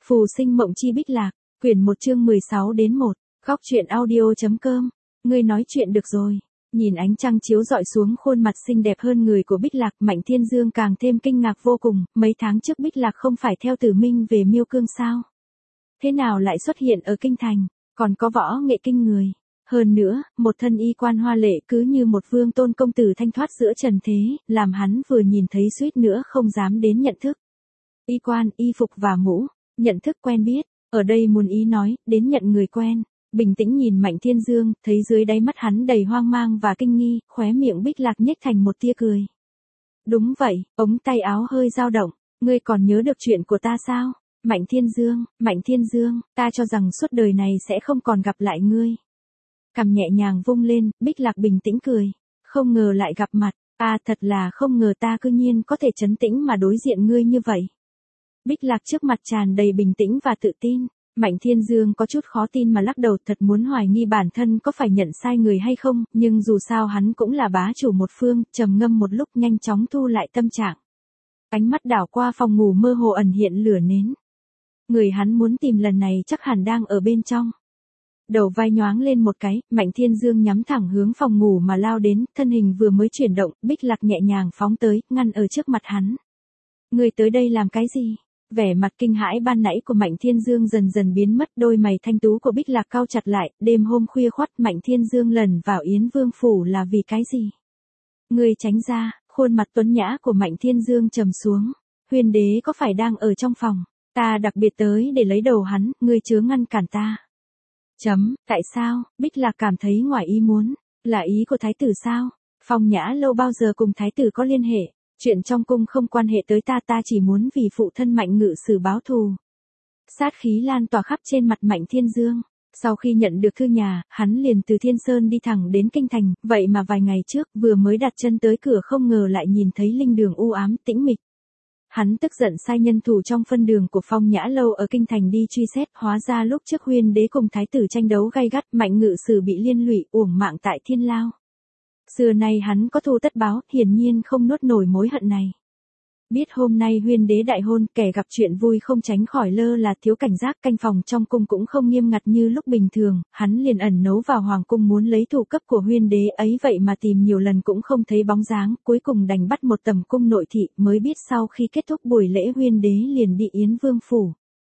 Phù sinh mộng chi Bích Lạc, quyển 1 chương 16-1, Góc truyện audio.com, ngươi nói chuyện được rồi. Nhìn ánh trăng chiếu rọi xuống khuôn mặt xinh đẹp hơn người của Bích Lạc, Mạnh Thiên Dương càng thêm kinh ngạc vô cùng, mấy tháng trước Bích Lạc không phải theo Tử Minh về Miêu Cương sao? Thế nào lại xuất hiện ở kinh thành, còn có võ nghệ kinh người. Hơn nữa, một thân y quan hoa lệ cứ như một vương tôn công tử thanh thoát giữa trần thế, làm hắn vừa nhìn thấy suýt nữa không dám đến nhận thức. Y quan, y phục và mũ, nhận thức quen biết, ở đây muốn ý nói, đến nhận người quen. Bình tĩnh nhìn Mạnh Thiên Dương, thấy dưới đáy mắt hắn đầy hoang mang và kinh nghi, khóe miệng Bích Lạc nhếch thành một tia cười. Đúng vậy, ống tay áo hơi dao động, ngươi còn nhớ được chuyện của ta sao? Mạnh Thiên Dương, ta cho rằng suốt đời này sẽ không còn gặp lại ngươi. Cằm nhẹ nhàng vung lên, Bích Lạc bình tĩnh cười. Không ngờ lại gặp mặt, thật là không ngờ ta cư nhiên có thể trấn tĩnh mà đối diện ngươi như vậy. Bích Lạc trước mặt tràn đầy bình tĩnh và tự tin. Mạnh Thiên Dương có chút khó tin mà lắc đầu, thật muốn hoài nghi bản thân có phải nhận sai người hay không, nhưng dù sao hắn cũng là bá chủ một phương, trầm ngâm một lúc nhanh chóng thu lại tâm trạng. Ánh mắt đảo qua phòng ngủ mơ hồ ẩn hiện lửa nến. Người hắn muốn tìm lần này chắc hẳn đang ở bên trong. Đầu vai nhoáng lên một cái, Mạnh Thiên Dương nhắm thẳng hướng phòng ngủ mà lao đến, thân hình vừa mới chuyển động, Bích Lạc nhẹ nhàng phóng tới, ngăn ở trước mặt hắn. Người tới đây làm cái gì? Vẻ mặt kinh hãi ban nãy của Mạnh Thiên Dương dần dần biến mất, đôi mày thanh tú của Bích Lạc cau chặt lại, đêm hôm khuya khoắt Mạnh Thiên Dương lần vào Yến Vương phủ là vì cái gì? Người tránh ra, khuôn mặt tuấn nhã của Mạnh Thiên Dương trầm xuống. Huyền đế có phải đang ở trong phòng? Ta đặc biệt tới để lấy đầu hắn, ngươi chớ ngăn cản ta. Tại sao? Bích Lạc cảm thấy ngoài ý muốn. Là ý của thái tử sao? Phong Nhã Lâu bao giờ cùng thái tử có liên hệ? Chuyện trong cung không quan hệ tới ta, ta chỉ muốn vì phụ thân Mạnh Ngự Sử báo thù. Sát khí lan tỏa khắp trên mặt Mạnh Thiên Dương. Sau khi nhận được thư nhà, hắn liền từ Thiên Sơn đi thẳng đến kinh thành, vậy mà vài ngày trước vừa mới đặt chân tới cửa không ngờ lại nhìn thấy linh đường u ám tĩnh mịch. Hắn tức giận sai nhân thủ trong phân đường của Phong Nhã Lâu ở kinh thành đi truy xét, hóa ra lúc trước Huyền đế cùng thái tử tranh đấu gay gắt, Mạnh Ngự Sử bị liên lụy, uổng mạng tại Thiên Lao. Xưa nay hắn có thù tất báo, hiển nhiên không nuốt nổi mối hận này. Biết hôm nay Huyền đế đại hôn, kẻ gặp chuyện vui không tránh khỏi lơ là thiếu cảnh giác, canh phòng trong cung cũng không nghiêm ngặt như lúc bình thường, hắn liền ẩn nấu vào hoàng cung muốn lấy thủ cấp của Huyền đế ấy, vậy mà tìm nhiều lần cũng không thấy bóng dáng, cuối cùng đành bắt một tầm cung nội thị, mới biết sau khi kết thúc buổi lễ Huyền đế liền đi Yến Vương phủ.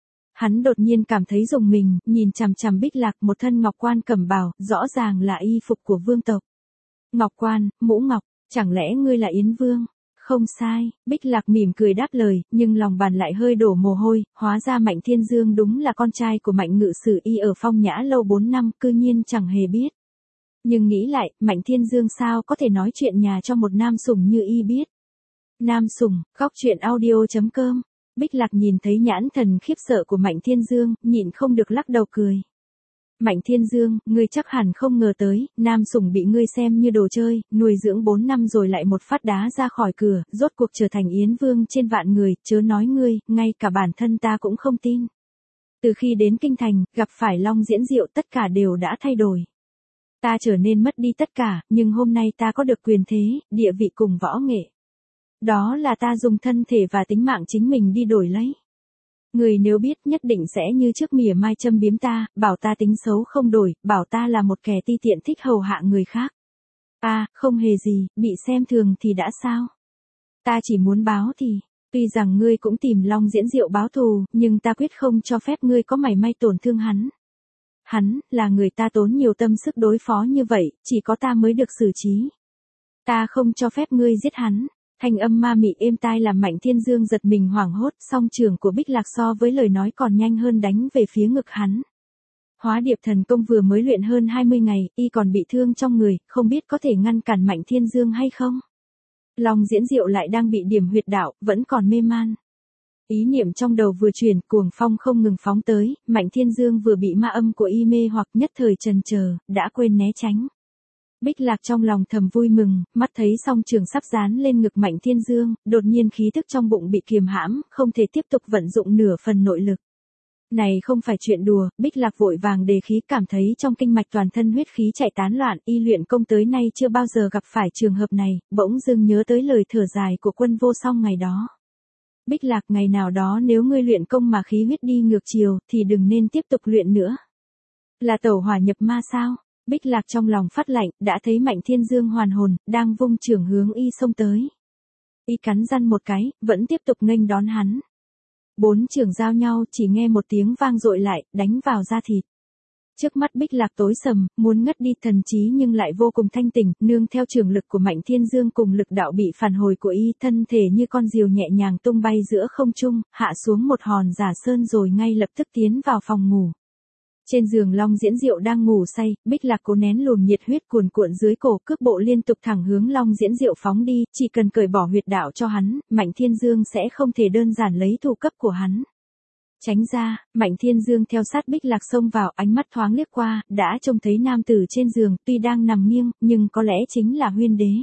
Hắn đột nhiên cảm thấy rùng mình, nhìn chằm chằm Bích Lạc, một thân ngọc quan cẩm bào, rõ ràng là y phục của vương tộc. Ngọc quan, mũ ngọc, chẳng lẽ ngươi là Yến Vương? Không sai, Bích Lạc mỉm cười đáp lời, nhưng lòng bàn lại hơi đổ mồ hôi, hóa ra Mạnh Thiên Dương đúng là con trai của Mạnh Ngự Sử, y ở Phong Nhã Lâu 4 năm, cư nhiên chẳng hề biết. Nhưng nghĩ lại, Mạnh Thiên Dương sao có thể nói chuyện nhà cho một nam sủng như y biết. Nam sủng, Góc truyện audio.com, Bích Lạc nhìn thấy nhãn thần khiếp sợ của Mạnh Thiên Dương, nhịn không được lắc đầu cười. Mạnh Thiên Dương, ngươi chắc hẳn không ngờ tới, nam sủng bị ngươi xem như đồ chơi, nuôi dưỡng 4 năm rồi lại một phát đá ra khỏi cửa, rốt cuộc trở thành Yến Vương trên vạn người, chớ nói ngươi, ngay cả bản thân ta cũng không tin. Từ khi đến kinh thành, gặp phải Long Diễn Diệu tất cả đều đã thay đổi. Ta trở nên mất đi tất cả, nhưng hôm nay ta có được quyền thế, địa vị cùng võ nghệ. Đó là ta dùng thân thể và tính mạng chính mình đi đổi lấy. Người nếu biết nhất định sẽ như trước mỉa mai châm biếm ta, bảo ta tính xấu không đổi, bảo ta là một kẻ ti tiện thích hầu hạ người khác. Không hề gì, bị xem thường thì đã sao? Ta chỉ muốn báo thì, tuy rằng ngươi cũng tìm Long Diễn Diệu báo thù, nhưng ta quyết không cho phép ngươi có mảy may tổn thương hắn. Hắn, là người ta tốn nhiều tâm sức đối phó như vậy, chỉ có ta mới được xử trí. Ta không cho phép ngươi giết hắn. Thanh âm ma mị êm tai làm Mạnh Thiên Dương giật mình hoảng hốt, song trường của Bích Lạc so với lời nói còn nhanh hơn đánh về phía ngực hắn. Hóa điệp thần công vừa mới luyện hơn 20 ngày, y còn bị thương trong người, không biết có thể ngăn cản Mạnh Thiên Dương hay không. Long Diễn Diệu lại đang bị điểm huyệt đạo, vẫn còn mê man. Ý niệm trong đầu vừa chuyển, cuồng phong không ngừng phóng tới, Mạnh Thiên Dương vừa bị ma âm của y mê hoặc nhất thời chần chờ, đã quên né tránh. Bích Lạc trong lòng thầm vui mừng, mắt thấy song trường sắp dán lên ngực Mạnh Thiên Dương, đột nhiên khí tức trong bụng bị kiềm hãm, không thể tiếp tục vận dụng nửa phần nội lực. Này không phải chuyện đùa, Bích Lạc vội vàng đề khí, cảm thấy trong kinh mạch toàn thân huyết khí chạy tán loạn, y luyện công tới nay chưa bao giờ gặp phải trường hợp này, bỗng dưng nhớ tới lời thở dài của Quân Vô Song ngày đó. Bích Lạc, ngày nào đó nếu ngươi luyện công mà khí huyết đi ngược chiều, thì đừng nên tiếp tục luyện nữa. Là tẩu hỏa nhập ma sao? Bích Lạc trong lòng phát lạnh, đã thấy Mạnh Thiên Dương hoàn hồn, đang vung chưởng hướng y xông tới. Y cắn răng một cái, vẫn tiếp tục nghênh đón hắn. 4 chưởng giao nhau, chỉ nghe một tiếng vang dội lại, đánh vào da thịt. Trước mắt Bích Lạc tối sầm, muốn ngất đi thần trí nhưng lại vô cùng thanh tỉnh, nương theo trường lực của Mạnh Thiên Dương cùng lực đạo bị phản hồi của y, thân thể như con diều nhẹ nhàng tung bay giữa không trung, hạ xuống một hòn giả sơn rồi ngay lập tức tiến vào phòng ngủ. Trên giường Long Diễn Diệu đang ngủ say, Bích Lạc cố nén luồng nhiệt huyết cuồn cuộn dưới cổ, cước bộ liên tục thẳng hướng Long Diễn Diệu phóng đi, chỉ cần cởi bỏ huyệt đạo cho hắn, Mạnh Thiên Dương sẽ không thể đơn giản lấy thủ cấp của hắn. Tránh ra, Mạnh Thiên Dương theo sát Bích Lạc xông vào, ánh mắt thoáng liếc qua, đã trông thấy nam tử trên giường, tuy đang nằm nghiêng, nhưng có lẽ chính là Huyên Đế.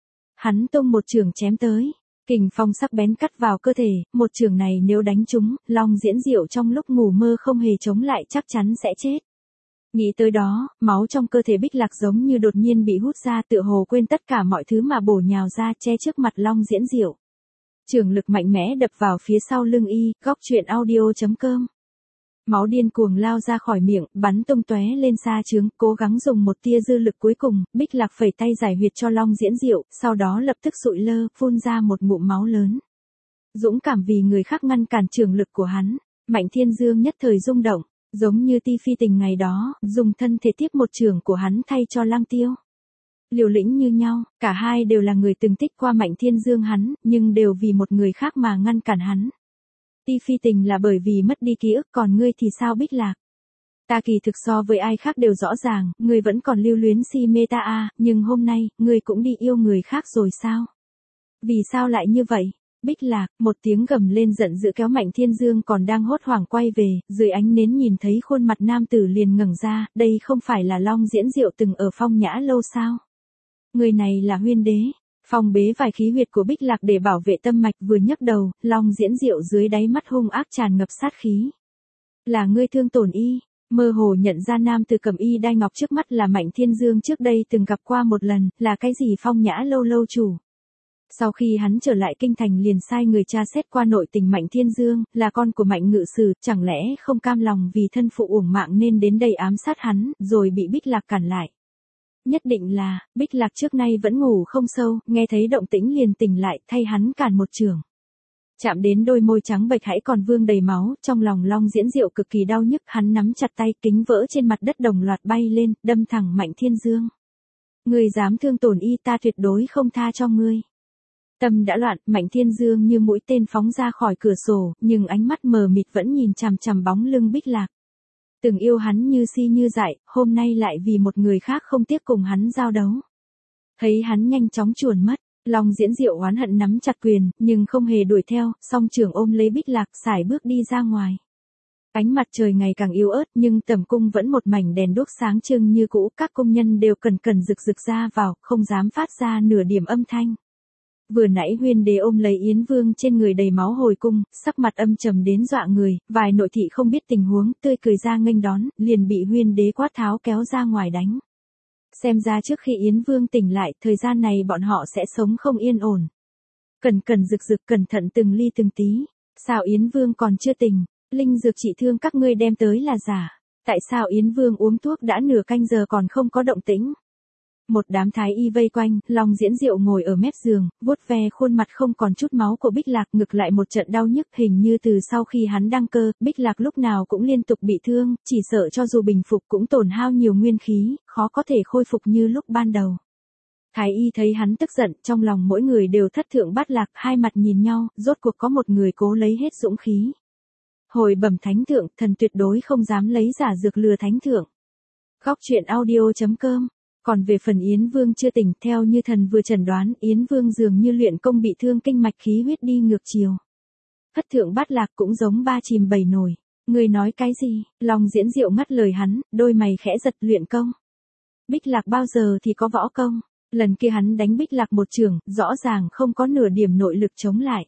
Hắn tung một chưởng chém tới, kình phong sắc bén cắt vào cơ thể, một chưởng này nếu đánh trúng, Long Diễn Diệu trong lúc ngủ mơ không hề chống lại chắc chắn sẽ chết. Nghĩ tới đó, máu trong cơ thể Bích Lạc giống như đột nhiên bị hút ra, tựa hồ quên tất cả mọi thứ mà bổ nhào ra che trước mặt Long Diễn Diệu. Trường lực mạnh mẽ đập vào phía sau lưng y, góc truyện audio.com. Máu điên cuồng lao ra khỏi miệng, bắn tung tóe lên xa trướng, cố gắng dùng một tia dư lực cuối cùng, Bích Lạc phẩy tay giải huyệt cho Long Diễn Diệu, sau đó lập tức sụi lơ, phun ra một ngụm máu lớn. Dũng cảm vì người khác ngăn cản trường lực của hắn, Mạnh Thiên Dương nhất thời rung động, giống như Ti Phi Tình ngày đó, dùng thân thể tiếp một chưởng của hắn thay cho Lăng Tiêu. Liều lĩnh như nhau, cả hai đều là người từng thích qua Mạnh Thiên Dương hắn, nhưng đều vì một người khác mà ngăn cản hắn. Ti Phi Tình là bởi vì mất đi ký ức, còn ngươi thì sao Bích Lạc? Ta kỳ thực so với ai khác đều rõ ràng, ngươi vẫn còn lưu luyến si mê ta à, nhưng hôm nay, ngươi cũng đi yêu người khác rồi sao? Vì sao lại như vậy? Bích Lạc, một tiếng gầm lên giận dữ kéo Mạnh Thiên Dương còn đang hốt hoảng quay về, dưới ánh nến nhìn thấy khuôn mặt nam tử liền ngẩng ra, đây không phải là Long Diễn Diệu từng ở Phong Nhã lâu sao? Người này là Huyên Đế. Phong bế vài khí huyệt của Bích Lạc để bảo vệ tâm mạch, vừa nhấc đầu, Long Diễn Diệu dưới đáy mắt hung ác tràn ngập sát khí. Là ngươi thương tổn y, mơ hồ nhận ra nam tử cầm y đai ngọc trước mắt là Mạnh Thiên Dương trước đây từng gặp qua một lần, là cái gì Phong Nhã lâu lâu chủ. Sau khi hắn trở lại kinh thành liền sai người tra xét qua nội tình Mạnh Thiên Dương, là con của Mạnh Ngự Sử, chẳng lẽ không cam lòng vì thân phụ uổng mạng nên đến đây ám sát hắn, rồi bị Bích Lạc cản lại. Nhất định là, Bích Lạc trước nay vẫn ngủ không sâu, nghe thấy động tĩnh liền tỉnh lại, thay hắn cản một chưởng. Chạm đến đôi môi trắng bệch hãy còn vương đầy máu, trong lòng Long Diễn Diệu cực kỳ đau nhức, hắn nắm chặt tay, kính vỡ trên mặt đất đồng loạt bay lên, đâm thẳng Mạnh Thiên Dương. Ngươi dám thương tổn y, ta tuyệt đối không tha cho ngươi. Tâm đã loạn, Mạnh Thiên Dương như mũi tên phóng ra khỏi cửa sổ, nhưng ánh mắt mờ mịt vẫn nhìn chằm chằm bóng lưng Bích Lạc. Từng yêu hắn như si như dại, hôm nay lại vì một người khác không tiếc cùng hắn giao đấu. Thấy hắn nhanh chóng chuồn mất, Long Diễn Diệu oán hận nắm chặt quyền, nhưng không hề đuổi theo, song trưởng ôm lấy Bích Lạc, sải bước đi ra ngoài. Ánh mặt trời ngày càng yếu ớt, nhưng tầm cung vẫn một mảnh đèn đuốc sáng trưng như cũ, các công nhân đều cẩn cẩn rực rực ra vào, không dám phát ra nửa điểm âm thanh. Vừa nãy Huyên Đế ôm lấy Yến Vương trên người đầy máu hồi cung, sắc mặt âm trầm đến dọa người, vài nội thị không biết tình huống, tươi cười ra nghênh đón, liền bị Huyên Đế quát tháo kéo ra ngoài đánh. Xem ra trước khi Yến Vương tỉnh lại, thời gian này bọn họ sẽ sống không yên ổn. Cẩn cẩn rực rực cẩn thận từng ly từng tí. Sao Yến Vương còn chưa tỉnh? Linh dược trị thương các ngươi đem tới là giả. Tại sao Yến Vương uống thuốc đã nửa canh giờ còn không có động tĩnh? Một đám thái y vây quanh, Long Diễn Diệu ngồi ở mép giường, vuốt ve khuôn mặt không còn chút máu của Bích Lạc, ngực lại một trận đau nhức, hình như từ sau khi hắn đăng cơ, Bích Lạc lúc nào cũng liên tục bị thương, chỉ sợ cho dù bình phục cũng tổn hao nhiều nguyên khí, khó có thể khôi phục như lúc ban đầu. Thái y thấy hắn tức giận, trong lòng mỗi người đều thất thượng bát lạc, hai mặt nhìn nhau, rốt cuộc có một người cố lấy hết dũng khí. Hồi bẩm thánh thượng, thần tuyệt đối không dám lấy giả dược lừa thánh thượng. Góc truyện audio.com. Còn về phần Yến Vương chưa tỉnh, theo như thần vừa chẩn đoán, Yến Vương dường như luyện công bị thương kinh mạch khí huyết đi ngược chiều. Thất thượng bát lạc cũng giống ba chìm bảy nổi. Người nói cái gì? Long Diễn Diệu ngắt lời hắn, đôi mày khẽ giật, luyện công. Bích Lạc bao giờ thì có võ công? Lần kia hắn đánh Bích Lạc một chưởng, rõ ràng không có nửa điểm nội lực chống lại.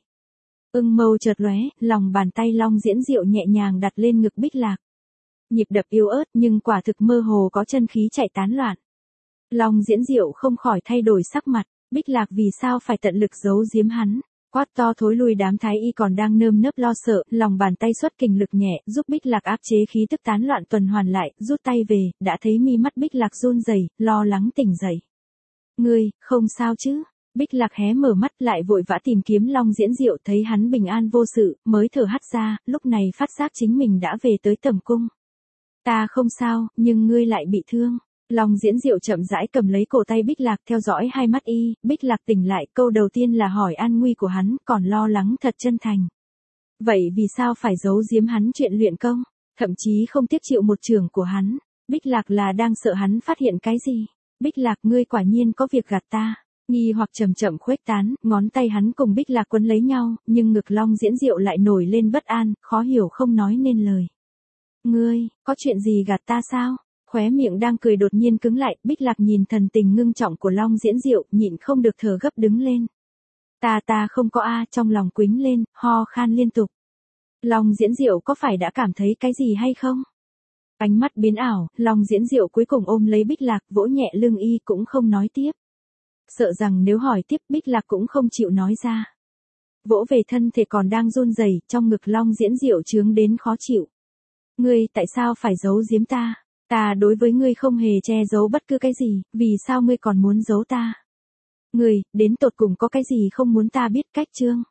Mâu chợt lóe, lòng bàn tay Long Diễn Diệu nhẹ nhàng đặt lên ngực Bích Lạc. Nhịp đập yếu ớt nhưng quả thực mơ hồ có chân khí chạy tán loạn. Long Diễn Diệu không khỏi thay đổi sắc mặt, Bích Lạc vì sao phải tận lực giấu giếm hắn. Quát to thối lui đám thái y còn đang nơm nớp lo sợ, lòng bàn tay xuất kình lực nhẹ, giúp Bích Lạc áp chế khí tức tán loạn tuần hoàn lại, rút tay về, đã thấy mi mắt Bích Lạc run rẩy, lo lắng tỉnh dậy. Ngươi, không sao chứ? Bích Lạc hé mở mắt lại vội vã tìm kiếm Long Diễn Diệu, thấy hắn bình an vô sự, mới thở hắt ra, lúc này phát giác chính mình đã về tới tẩm cung. Ta không sao, nhưng ngươi lại bị thương. Long Diễn Diệu chậm rãi cầm lấy cổ tay Bích Lạc theo dõi hai mắt y, Bích Lạc tỉnh lại, câu đầu tiên là hỏi an nguy của hắn, còn lo lắng thật chân thành. Vậy vì sao phải giấu giếm hắn chuyện luyện công, thậm chí không tiếp chịu một chưởng của hắn? Bích Lạc là đang sợ hắn phát hiện cái gì? Bích Lạc, ngươi quả nhiên có việc gạt ta. Nghi hoặc chậm chậm khuếch tán, ngón tay hắn cùng Bích Lạc quấn lấy nhau, nhưng ngực Long Diễn Diệu lại nổi lên bất an, khó hiểu không nói nên lời. Ngươi, có chuyện gì gạt ta sao? Khóe miệng đang cười đột nhiên cứng lại, Bích Lạc nhìn thần tình ngưng trọng của Long Diễn Diệu, nhịn không được thở gấp đứng lên. Ta không có trong lòng quĩnh lên, ho khan liên tục. Long Diễn Diệu có phải đã cảm thấy cái gì hay không? Ánh mắt biến ảo, Long Diễn Diệu cuối cùng ôm lấy Bích Lạc, vỗ nhẹ lưng y cũng không nói tiếp. Sợ rằng nếu hỏi tiếp Bích Lạc cũng không chịu nói ra. Vỗ về thân thể còn đang run rẩy, trong ngực Long Diễn Diệu chướng đến khó chịu. Ngươi tại sao phải giấu giếm ta? Ta đối với ngươi không hề che giấu bất cứ cái gì, vì sao ngươi còn muốn giấu ta? Ngươi, đến tột cùng có cái gì không muốn ta biết? Cách chương